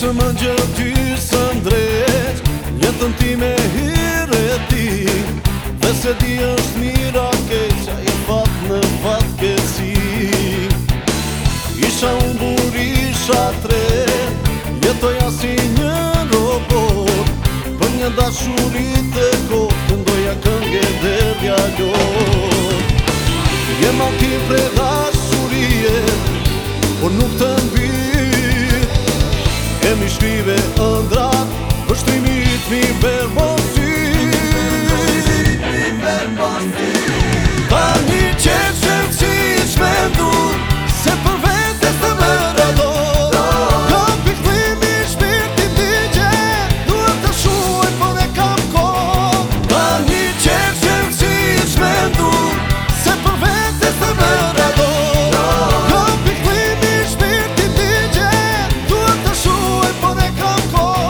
Ishë më gjë ty së ndreq Jetën ti me hireti Dhe se di është mira keqa I fat në fat keci Isha unë bur, isha tret Jetoja si një robot Për një dashurit e kot Këndoja kënge dhe djalot Jem alti pre dashurie Por nuk të mbit E mi shkrive ëndrat Vështrimit mi verbosi Ta një qeqen si shmendur Se për vetës të më radon Ka piknimi shpirtin t'i gjen Duhet të shuaj për e kam kohë Ta një qeqen si shmendur Se për vetës të më radon Ka piknimi shpirtin t'i gjen Duhet të shuaj për e kam kohë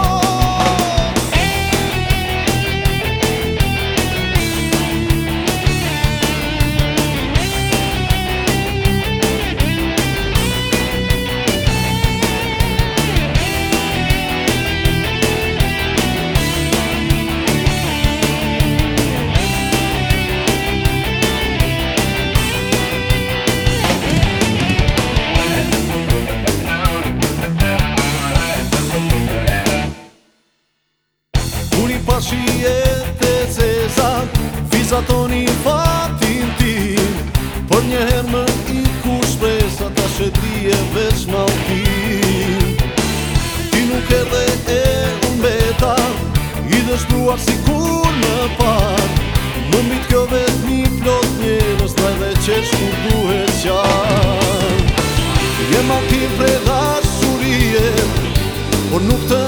Pashi jetë e cezat Vizat toni fatin tim Por njëherë më I ku shpresa Ta sheti e veç maltim Ti nuk edhe e umbeta I dështruar si kur më par Më mbit kjo vet një plot njerës Ndaj dhe qesh kur duhet qar Jem altim pre dashurie Por nuk të